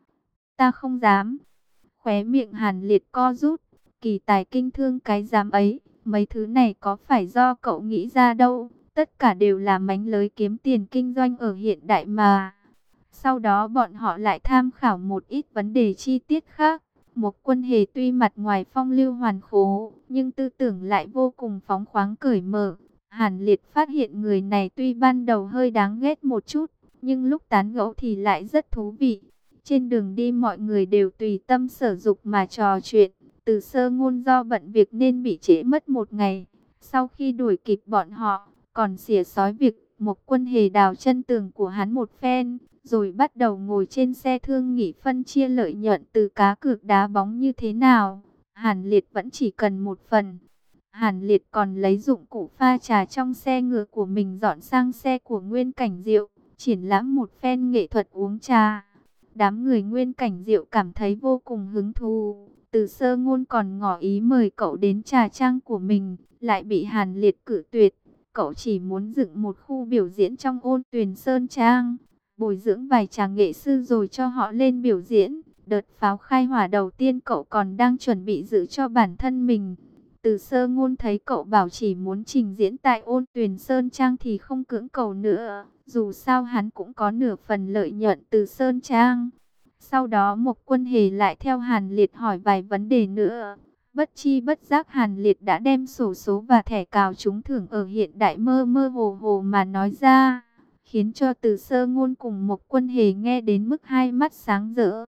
Ta không dám. Khóe miệng Hàn Liệt co rút. Kỳ tài kinh thương cái dám ấy. Mấy thứ này có phải do cậu nghĩ ra đâu. Tất cả đều là mánh lới kiếm tiền kinh doanh ở hiện đại mà. Sau đó bọn họ lại tham khảo một ít vấn đề chi tiết khác. Một Quân hề tuy mặt ngoài phong lưu hoàn khố, nhưng tư tưởng lại vô cùng phóng khoáng cởi mở. Hàn Liệt phát hiện người này tuy ban đầu hơi đáng ghét một chút, nhưng lúc tán gẫu thì lại rất thú vị. Trên đường đi mọi người đều tùy tâm sở dục mà trò chuyện. Từ Sơ Ngôn do bận việc nên bị trễ mất một ngày. Sau khi đuổi kịp bọn họ, còn xỉa xói việc Một Quân hề đào chân tường của hắn một phen, rồi bắt đầu ngồi trên xe thương nghị phân chia lợi nhuận từ cá cược đá bóng như thế nào. Hàn Liệt vẫn chỉ cần một phần. Hàn Liệt còn lấy dụng cụ pha trà trong xe ngựa của mình dọn sang xe của Nguyên Cảnh Diệu, triển lãm một phen nghệ thuật uống trà. Đám người Nguyên Cảnh Diệu cảm thấy vô cùng hứng thú. Từ Sơ Ngôn còn ngỏ ý mời cậu đến trà trang của mình, lại bị Hàn Liệt cự tuyệt. Cậu chỉ muốn dựng một khu biểu diễn trong Ôn Tuyền Sơn Trang, bồi dưỡng vài chàng nghệ sư rồi cho họ lên biểu diễn. Đợt pháo khai hỏa đầu tiên cậu còn đang chuẩn bị giữ cho bản thân mình. Từ Sơ Ngôn thấy cậu bảo chỉ muốn trình diễn tại Ôn Tuyền Sơn Trang thì không cưỡng cầu nữa. Dù sao hắn cũng có nửa phần lợi nhuận từ Sơn Trang. Sau đó Một Quân hề lại theo Hàn Liệt hỏi vài vấn đề nữa. Bất chi bất giác Hàn Liệt đã đem sổ số và thẻ cào trúng thưởng ở hiện đại mơ mơ hồ hồ mà nói ra, khiến cho Từ Sơ Ngôn cùng Một Quân hề nghe đến mức hai mắt sáng rỡ.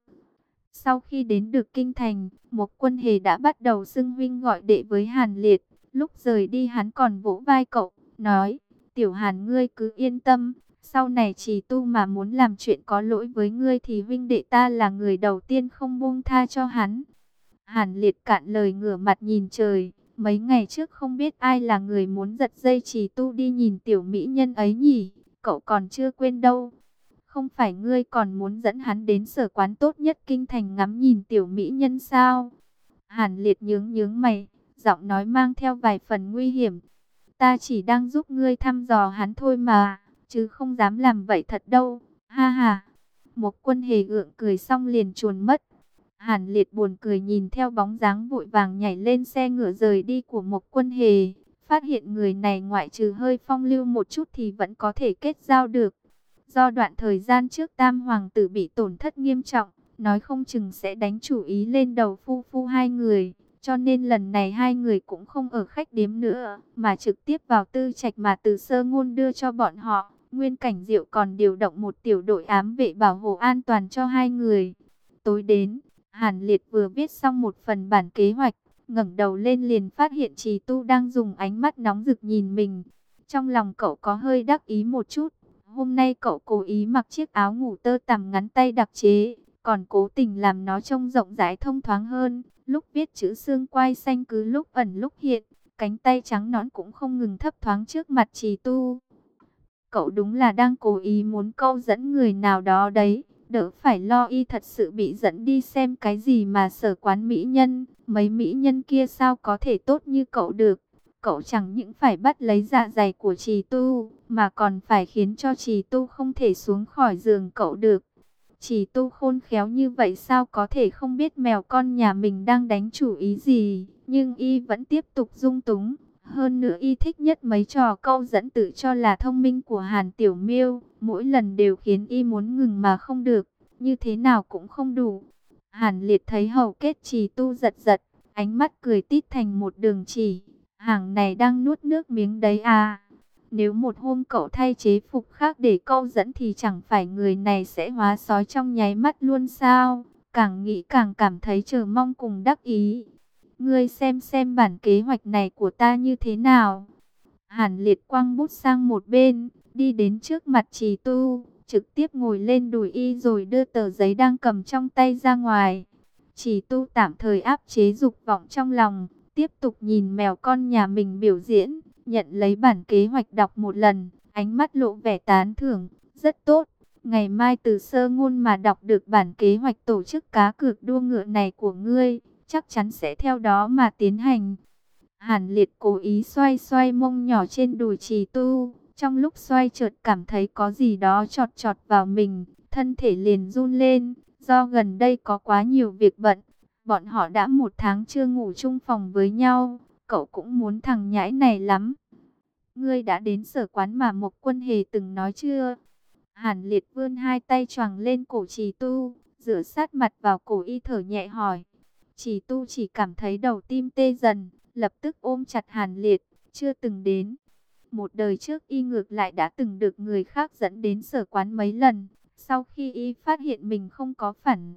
Sau khi đến được kinh thành, Một Quân hề đã bắt đầu xưng huynh gọi đệ với Hàn Liệt. Lúc rời đi hắn còn vỗ vai cậu, nói, Tiểu Hàn ngươi cứ yên tâm, sau này Trì Tu mà muốn làm chuyện có lỗi với ngươi thì huynh đệ ta là người đầu tiên không buông tha cho hắn. Hàn Liệt cạn lời ngửa mặt nhìn trời. Mấy ngày trước không biết ai là người muốn giật dây Trì Tu đi nhìn tiểu mỹ nhân ấy nhỉ? Cậu còn chưa quên đâu. Không phải ngươi còn muốn dẫn hắn đến sở quán tốt nhất kinh thành ngắm nhìn tiểu mỹ nhân sao? Hàn Liệt nhướng nhướng mày, giọng nói mang theo vài phần nguy hiểm. Ta chỉ đang giúp ngươi thăm dò hắn thôi mà, chứ không dám làm vậy thật đâu. Ha ha. Một Quân hề gượng cười xong liền chuồn mất. Hàn Liệt buồn cười nhìn theo bóng dáng vội vàng nhảy lên xe ngựa rời đi của Mộc Quân Hề. Phát hiện người này ngoại trừ hơi phong lưu một chút thì vẫn có thể kết giao được. Do đoạn thời gian trước Tam Hoàng tử bị tổn thất nghiêm trọng, nói không chừng sẽ đánh chủ ý lên đầu phu phu hai người. Cho nên lần này hai người cũng không ở khách điếm nữa, mà trực tiếp vào tư trạch mà Từ Sơ Ngôn đưa cho bọn họ. Nguyên Cảnh Diệu còn điều động một tiểu đội ám vệ bảo hộ an toàn cho hai người. Tối đến, Hàn Liệt vừa viết xong một phần bản kế hoạch, ngẩng đầu lên liền phát hiện Trì Tu đang dùng ánh mắt nóng rực nhìn mình. Trong lòng cậu có hơi đắc ý một chút. Hôm nay cậu cố ý mặc chiếc áo ngủ tơ tằm ngắn tay đặc chế, còn cố tình làm nó trông rộng rãi thông thoáng hơn. Lúc viết chữ xương quai xanh cứ lúc ẩn lúc hiện, cánh tay trắng nõn cũng không ngừng thấp thoáng trước mặt Trì Tu. Cậu đúng là đang cố ý muốn câu dẫn người nào đó đấy. Đỡ phải lo y thật sự bị dẫn đi xem cái gì mà sở quán mỹ nhân. Mấy mỹ nhân kia sao có thể tốt như cậu được. Cậu chẳng những phải bắt lấy dạ dày của Trì Tu, mà còn phải khiến cho Trì Tu không thể xuống khỏi giường cậu được. Trì Tu khôn khéo như vậy sao có thể không biết mèo con nhà mình đang đánh chủ ý gì. Nhưng y vẫn tiếp tục dung túng. Hơn nữa y thích nhất mấy trò câu dẫn tự cho là thông minh của Hàn Tiểu Miêu. Mỗi lần đều khiến y muốn ngừng mà không được. Như thế nào cũng không đủ. Hàn Liệt thấy hầu kết Trì Tu giật giật. Ánh mắt cười tít thành một đường chỉ. Hàng này đang nuốt nước miếng đấy à. Nếu một hôm cậu thay chế phục khác để câu dẫn thì chẳng phải người này sẽ hóa sói trong nháy mắt luôn sao. Càng nghĩ càng cảm thấy chờ mong cùng đắc ý. Ngươi xem bản kế hoạch này của ta như thế nào. Hàn Liệt quăng bút sang một bên, đi đến trước mặt Trì Tu, trực tiếp ngồi lên đùi y rồi đưa tờ giấy đang cầm trong tay ra ngoài. Trì Tu tạm thời áp chế dục vọng trong lòng, tiếp tục nhìn mèo con nhà mình biểu diễn, nhận lấy bản kế hoạch đọc một lần, ánh mắt lộ vẻ tán thưởng, rất tốt. Ngày mai Từ Sơ Ngôn mà đọc được bản kế hoạch tổ chức cá cược đua ngựa này của ngươi, chắc chắn sẽ theo đó mà tiến hành. Hàn Liệt cố ý xoay xoay mông nhỏ trên đùi Trì Tu, trong lúc xoay chợt cảm thấy có gì đó chọt chọt vào mình, thân thể liền run lên, do gần đây có quá nhiều việc bận, bọn họ đã 1 tháng chưa ngủ chung phòng với nhau, cậu cũng muốn thằng nhãi này lắm. Ngươi đã đến sở quán mà Mộc Quân Hề từng nói chưa? Hàn Liệt vươn hai tay choàng lên cổ Trì Tu, dựa sát mặt vào cổ y thở nhẹ hỏi. Trì Tu chỉ cảm thấy đầu tim tê dần, lập tức ôm chặt Hàn Liệt, chưa từng đến. Một đời trước y ngược lại đã từng được người khác dẫn đến sở quán mấy lần, sau khi y phát hiện mình không có phản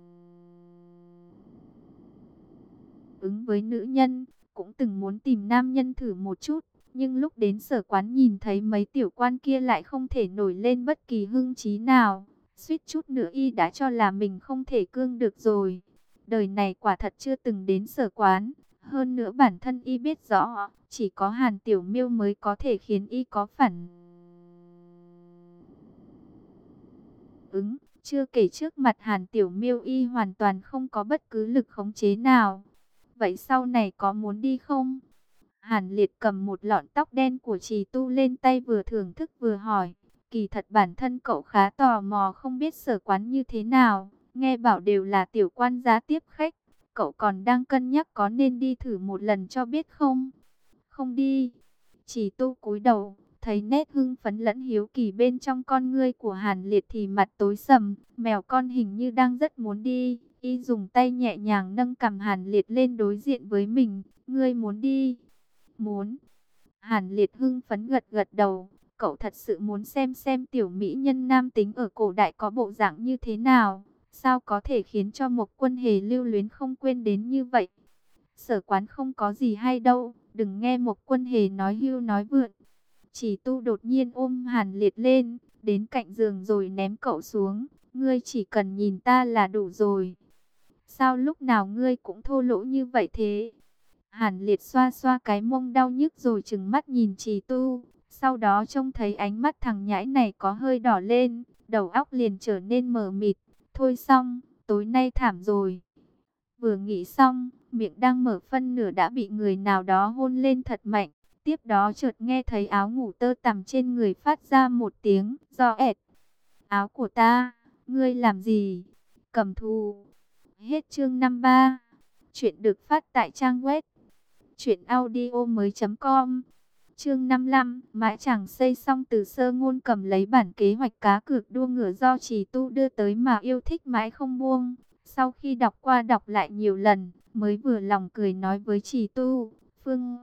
ứng với nữ nhân, cũng từng muốn tìm nam nhân thử một chút. Nhưng lúc đến sở quán nhìn thấy mấy tiểu quan kia lại không thể nổi lên bất kỳ hưng trí nào. Suýt chút nữa y đã cho là mình không thể cương được rồi. Đời này quả thật chưa từng đến sở quán. Hơn nữa bản thân y biết rõ, chỉ có Hàn Tiểu Miêu mới có thể khiến y có phản ứng. Chưa kể trước mặt Hàn Tiểu Miêu y hoàn toàn không có bất cứ lực khống chế nào. Vậy sau này có muốn đi không? Hàn Liệt cầm một lọn tóc đen của Trì Tu lên tay vừa thưởng thức vừa hỏi. Kỳ thật bản thân cậu khá tò mò không biết sở quán như thế nào. Nghe bảo đều là tiểu quan giá tiếp khách. Cậu còn đang cân nhắc có nên đi thử một lần cho biết không? Không đi. Trì Tu cúi đầu, thấy nét hưng phấn lẫn hiếu kỳ bên trong con ngươi của Hàn Liệt thì mặt tối sầm. Mèo con hình như đang rất muốn đi. Y dùng tay nhẹ nhàng nâng cằm Hàn Liệt lên đối diện với mình. Ngươi muốn đi? Muốn. Hàn Liệt hưng phấn gật gật đầu. Cậu thật sự muốn xem tiểu mỹ nhân nam tính ở cổ đại có bộ dạng như thế nào. Sao có thể khiến cho Mộc Quân Hề lưu luyến không quên đến như vậy? Sở quán không có gì hay đâu. Đừng nghe Mộc Quân Hề nói hưu nói vượn. Chỉ Tu đột nhiên ôm Hàn Liệt lên, đến cạnh giường rồi ném cậu xuống. Ngươi chỉ cần nhìn ta là đủ rồi. Sao lúc nào ngươi cũng thô lỗ như vậy thế? Hàn Liệt xoa xoa cái mông đau nhức rồi trừng mắt nhìn Trì Tu. Sau đó trông thấy ánh mắt thằng nhãi này có hơi đỏ lên, đầu óc liền trở nên mờ mịt. Thôi xong, tối nay thảm rồi. Vừa nghĩ xong, miệng đang mở phân nửa đã bị người nào đó hôn lên thật mạnh. Tiếp đó chợt nghe thấy áo ngủ tơ tằm trên người phát ra một tiếng do ẹt. Áo của ta, ngươi làm gì? Cầm thú. Hết chương 53. Chuyện được phát tại trang web truyệnaudiomoi.com. Chương 55, mãi chẳng xây xong. Từ Sơ Ngôn cầm lấy bản kế hoạch cá cược đua ngựa do Trì Tu đưa tới mà yêu thích mãi không buông. Sau khi đọc qua đọc lại nhiều lần, mới vừa lòng cười nói với Trì Tu, phương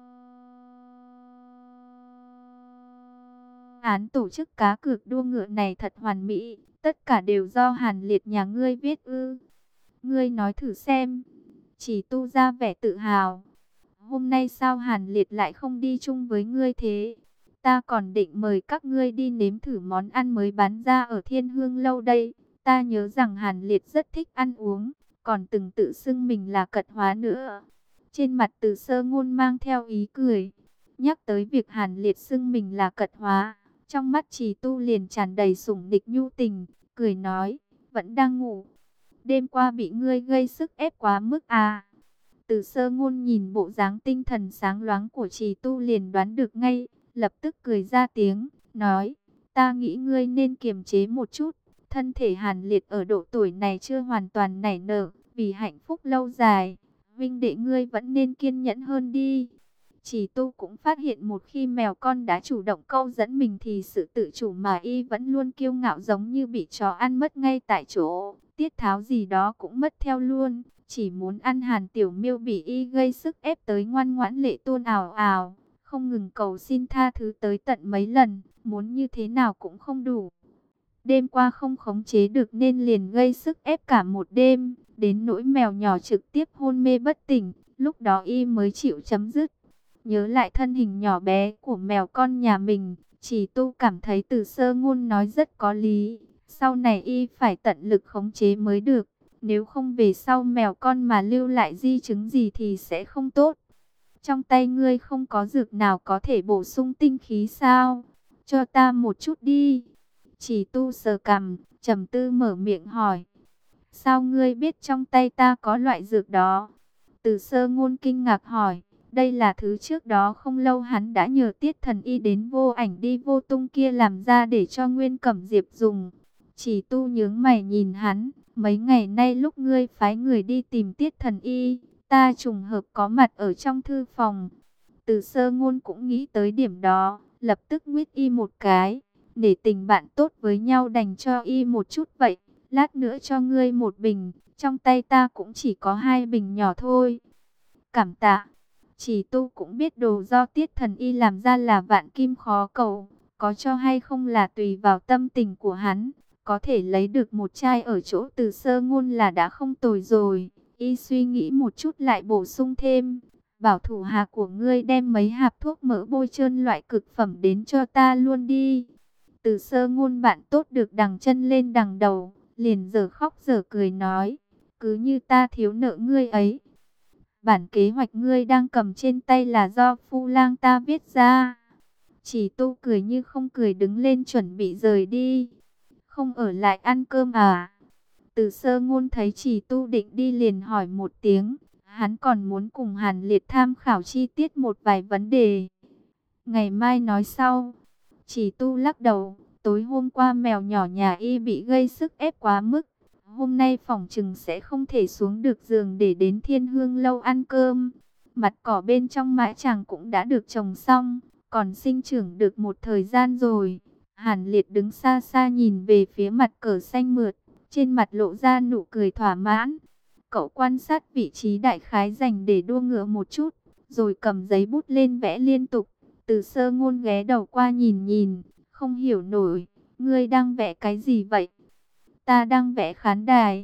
án tổ chức cá cược đua ngựa này thật hoàn mỹ, tất cả đều do Hàn Liệt nhà ngươi viết ư? Ngươi nói thử xem. Trì Tu ra vẻ tự hào. Hôm nay sao Hàn Liệt lại không đi chung với ngươi thế? Ta còn định mời các ngươi đi nếm thử món ăn mới bán ra ở Thiên Hương Lâu đây. Ta nhớ rằng Hàn Liệt rất thích ăn uống, còn từng tự xưng mình là cật hóa nữa. Trên mặt Từ Sơ Ngôn mang theo ý cười. Nhắc tới việc Hàn Liệt xưng mình là cật hóa, trong mắt Trì Tu liền tràn đầy sủng nịch nhu tình, cười nói, vẫn đang ngủ. Đêm qua bị ngươi gây sức ép quá mức à? Từ Sơ Ngôn nhìn bộ dáng tinh thần sáng loáng của Trì Tu liền đoán được ngay, lập tức cười ra tiếng, nói, ta nghĩ ngươi nên kiềm chế một chút, thân thể Hàn Liệt ở độ tuổi này chưa hoàn toàn nảy nở, vì hạnh phúc lâu dài, huynh đệ ngươi vẫn nên kiên nhẫn hơn đi. Trì Tu cũng phát hiện một khi mèo con đã chủ động câu dẫn mình thì sự tự chủ mà y vẫn luôn kiêu ngạo giống như bị chó ăn mất ngay tại chỗ, tiết tháo gì đó cũng mất theo luôn. Chỉ muốn ăn Hàn Tiểu Miêu bị y gây sức ép tới ngoan ngoãn lệ tuôn ào ào, không ngừng cầu xin tha thứ tới tận mấy lần, muốn như thế nào cũng không đủ. Đêm qua không khống chế được nên liền gây sức ép cả một đêm, đến nỗi mèo nhỏ trực tiếp hôn mê bất tỉnh, lúc đó y mới chịu chấm dứt. Nhớ lại thân hình nhỏ bé của mèo con nhà mình, Trì Tu cảm thấy Từ Sơ Ngôn nói rất có lý, sau này y phải tận lực khống chế mới được. Nếu không về sau mèo con mà lưu lại di chứng gì thì sẽ không tốt. Trong tay ngươi không có dược nào có thể bổ sung tinh khí sao? Cho ta một chút đi. Trì Tu sờ cằm, trầm tư mở miệng hỏi. Sao ngươi biết trong tay ta có loại dược đó? Từ Sơ Ngôn kinh ngạc hỏi. Đây là thứ trước đó không lâu hắn đã nhờ Tiết Thần Y đến Vô Ảnh đi Vô Tung kia làm ra để cho Nguyên Cẩm Diệp dùng. Trì Tu nhướng mày nhìn hắn. Mấy ngày nay lúc ngươi phái người đi tìm Tiết Thần Y, ta trùng hợp có mặt ở trong thư phòng. Từ Sơ Ngôn cũng nghĩ tới điểm đó, lập tức nguyết y một cái. Để tình bạn tốt với nhau đành cho y một chút vậy. Lát nữa cho ngươi một bình, trong tay ta cũng chỉ có 2 bình nhỏ thôi. Cảm tạ. Trì Tu cũng biết đồ do Tiết Thần Y làm ra là vạn kim khó cầu, có cho hay không là tùy vào tâm tình của hắn. Có thể lấy được một chai ở chỗ Từ Sơ Ngôn là đã không tồi rồi. Y suy nghĩ một chút lại bổ sung thêm, bảo thủ hạ của ngươi đem mấy hạt thuốc mỡ bôi trơn loại cực phẩm đến cho ta luôn đi. Từ Sơ Ngôn bạn tốt được đằng chân lên đằng đầu, liền giờ khóc giờ cười nói, cứ như ta thiếu nợ ngươi ấy. Bản kế hoạch ngươi đang cầm trên tay là do Phu Lang ta viết ra. Chỉ Tu cười như không cười đứng lên chuẩn bị rời đi. Không ở lại ăn cơm à? Từ Sơ Ngôn thấy Trì Tu định đi liền hỏi một tiếng. Hắn còn muốn cùng Hàn Liệt tham khảo chi tiết một vài vấn đề. Ngày mai nói sau. Trì Tu lắc đầu. Tối hôm qua mèo nhỏ nhà y bị gây sức ép quá mức. Hôm nay phỏng chừng sẽ không thể xuống được giường để đến Thiên Hương Lâu ăn cơm. Mặt cỏ bên trong mãi chàng cũng đã được trồng xong, còn sinh trưởng được một thời gian rồi. Hàn Liệt đứng xa xa nhìn về phía mặt cỏ xanh mượt, trên mặt lộ ra nụ cười thỏa mãn. Cậu quan sát vị trí đại khái dành để đua ngựa một chút, rồi cầm giấy bút lên vẽ liên tục. Từ Sơ Ngôn ghé đầu qua nhìn nhìn, không hiểu nổi, ngươi đang vẽ cái gì vậy? Ta đang vẽ khán đài.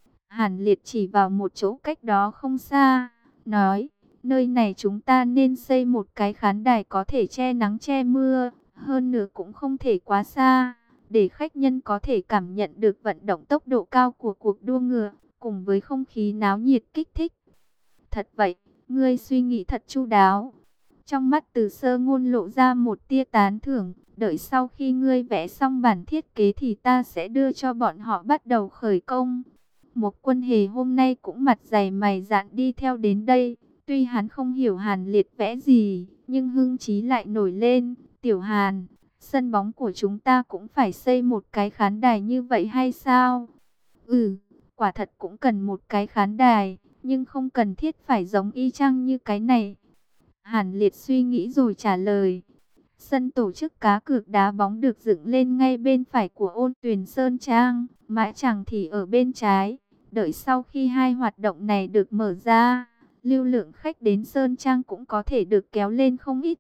Hàn Liệt chỉ vào một chỗ cách đó không xa, nói, nơi này chúng ta nên xây một cái khán đài có thể che nắng che mưa, hơn nữa cũng không thể quá xa, để khách nhân có thể cảm nhận được vận động tốc độ cao của cuộc đua ngựa, cùng với không khí náo nhiệt kích thích. Thật vậy, ngươi suy nghĩ thật chu đáo. Trong mắt Từ Sơ Ngôn lộ ra một tia tán thưởng, đợi sau khi ngươi vẽ xong bản thiết kế thì ta sẽ đưa cho bọn họ bắt đầu khởi công. Một Quân Hề hôm nay cũng mặt dày mày dạn đi theo đến đây, tuy hắn không hiểu Hàn Liệt vẽ gì, nhưng hưng chí lại nổi lên. Tiểu Hàn, sân bóng của chúng ta cũng phải xây một cái khán đài như vậy hay sao? Ừ, quả thật cũng cần một cái khán đài, nhưng không cần thiết phải giống y chang như cái này. Hàn Liệt suy nghĩ rồi trả lời. Sân tổ chức cá cược đá bóng được dựng lên ngay bên phải của Ôn Tuyền Sơn Trang, mãi chẳng thì ở bên trái. Đợi sau khi hai hoạt động này được mở ra, lưu lượng khách đến Sơn Trang cũng có thể được kéo lên không ít.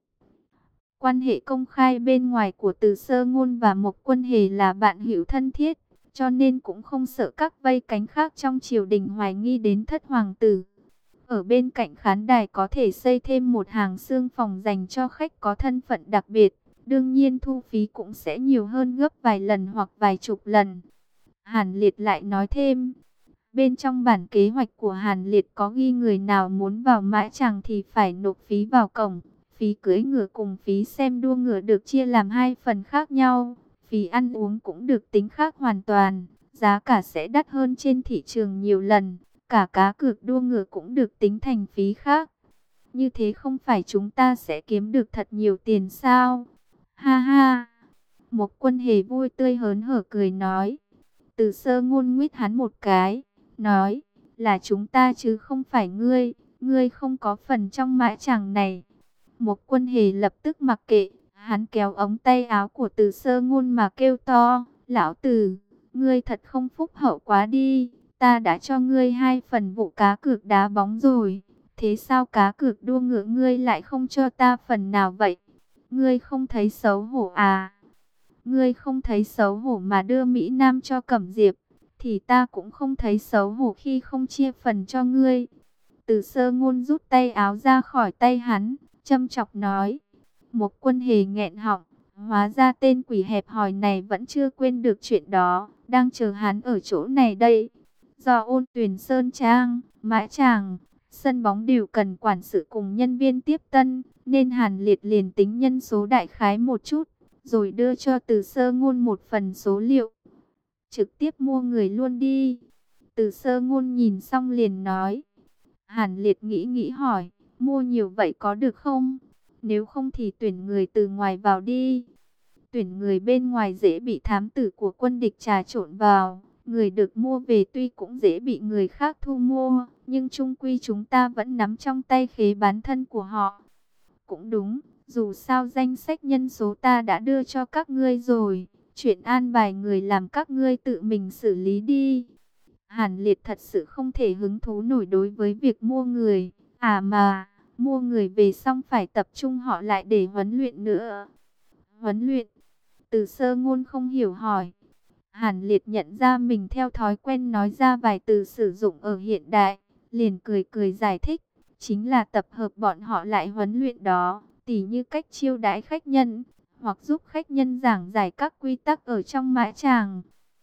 Quan hệ công khai bên ngoài của Từ Sơ Ngôn và Mộc Quân Hề là bạn hữu thân thiết, cho nên cũng không sợ các vây cánh khác trong triều đình hoài nghi đến thất hoàng tử. Ở bên cạnh khán đài có thể xây thêm một hàng xương phòng dành cho khách có thân phận đặc biệt. Đương nhiên thu phí cũng sẽ nhiều hơn gấp vài lần hoặc vài chục lần. Hàn Liệt lại nói thêm, bên trong bản kế hoạch của Hàn Liệt có ghi người nào muốn vào mãi chàng thì phải nộp phí vào cổng. Phí cưỡi ngựa cùng phí xem đua ngựa được chia làm hai phần khác nhau. Phí ăn uống cũng được tính khác hoàn toàn. Giá cả sẽ đắt hơn trên thị trường nhiều lần. Cả cá cược đua ngựa cũng được tính thành phí khác. Như thế không phải chúng ta sẽ kiếm được thật nhiều tiền sao? Ha ha! Một Quân Hề vui tươi hớn hở cười nói. Từ Sơ Ngôn nguyết hắn một cái. Nói là chúng ta chứ không phải ngươi. Ngươi không có phần trong mãi chàng này. Một Quân Hề lập tức mặc kệ. Hắn kéo ống tay áo của Từ Sơ Ngôn mà kêu to. Lão Từ, ngươi thật không phúc hậu quá đi. Ta đã cho ngươi 2 phần vụ cá cược đá bóng rồi. Thế sao cá cược đua ngựa ngươi lại không cho ta phần nào vậy? Ngươi không thấy xấu hổ à? Ngươi không thấy xấu hổ mà đưa Mỹ Nam cho Cẩm Diệp, thì ta cũng không thấy xấu hổ khi không chia phần cho ngươi. Từ Sơ Ngôn rút tay áo ra khỏi tay hắn, châm chọc nói. Một Quân Hề nghẹn họng, hóa ra tên quỷ hẹp hòi này vẫn chưa quên được chuyện đó, đang chờ hắn ở chỗ này đây. Do Ôn Tuyền Sơn Trang, mãi chàng, sân bóng đều cần quản sự cùng nhân viên tiếp tân, nên Hàn Liệt liền tính nhân số đại khái một chút, rồi đưa cho Từ Sơ Ngôn một phần số liệu. Trực tiếp mua người luôn đi. Từ Sơ Ngôn nhìn xong liền nói. Hàn Liệt nghĩ nghĩ hỏi, mua nhiều vậy có được không? Nếu không thì tuyển người từ ngoài vào đi. Tuyển người bên ngoài dễ bị thám tử của quân địch trà trộn vào. Người được mua về tuy cũng dễ bị người khác thu mua, nhưng chung quy chúng ta vẫn nắm trong tay khế bán thân của họ. Cũng đúng, dù sao danh sách nhân số ta đã đưa cho các ngươi rồi. Chuyện an bài người làm các ngươi tự mình xử lý đi. Hàn Liệt thật sự không thể hứng thú nổi đối với việc mua người. À mà, mua người về xong phải tập trung họ lại để huấn luyện nữa. Huấn luyện? Từ Sơ Ngôn không hiểu hỏi. Hàn Liệt nhận ra mình theo thói quen nói ra vài từ sử dụng ở hiện đại, liền cười cười giải thích, chính là tập hợp bọn họ lại huấn luyện đó, tỉ như cách chiêu đãi khách nhân, hoặc giúp khách nhân giảng giải các quy tắc ở trong mãi chàng.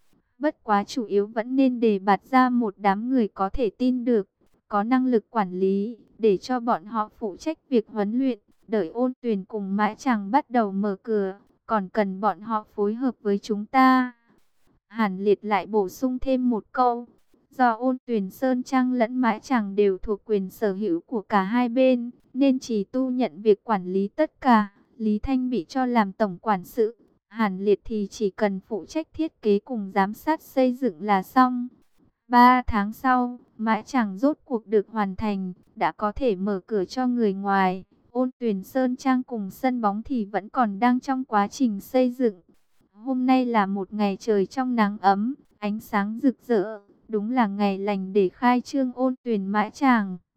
Bất quá chủ yếu vẫn nên đề bạt ra một đám người có thể tin được, có năng lực quản lý, để cho bọn họ phụ trách việc huấn luyện, đợi Ôn Tuyền cùng mãi chàng bắt đầu mở cửa, còn cần bọn họ phối hợp với chúng ta. Hàn Liệt lại bổ sung thêm một câu, do Ôn Tuyền Sơn Trang lẫn mãi chàng đều thuộc quyền sở hữu của cả hai bên, nên chỉ tu nhận việc quản lý tất cả. Lý Thanh bị cho làm tổng quản sự, Hàn Liệt thì chỉ cần phụ trách thiết kế cùng giám sát xây dựng là xong. 3 tháng sau, mãi chàng rốt cuộc được hoàn thành, đã có thể mở cửa cho người ngoài. Ôn Tuyền Sơn Trang cùng sân bóng thì vẫn còn đang trong quá trình xây dựng. Hôm nay là một ngày trời trong nắng ấm, ánh sáng rực rỡ, đúng là ngày lành để khai trương Ôn Tuyền mãi chàng.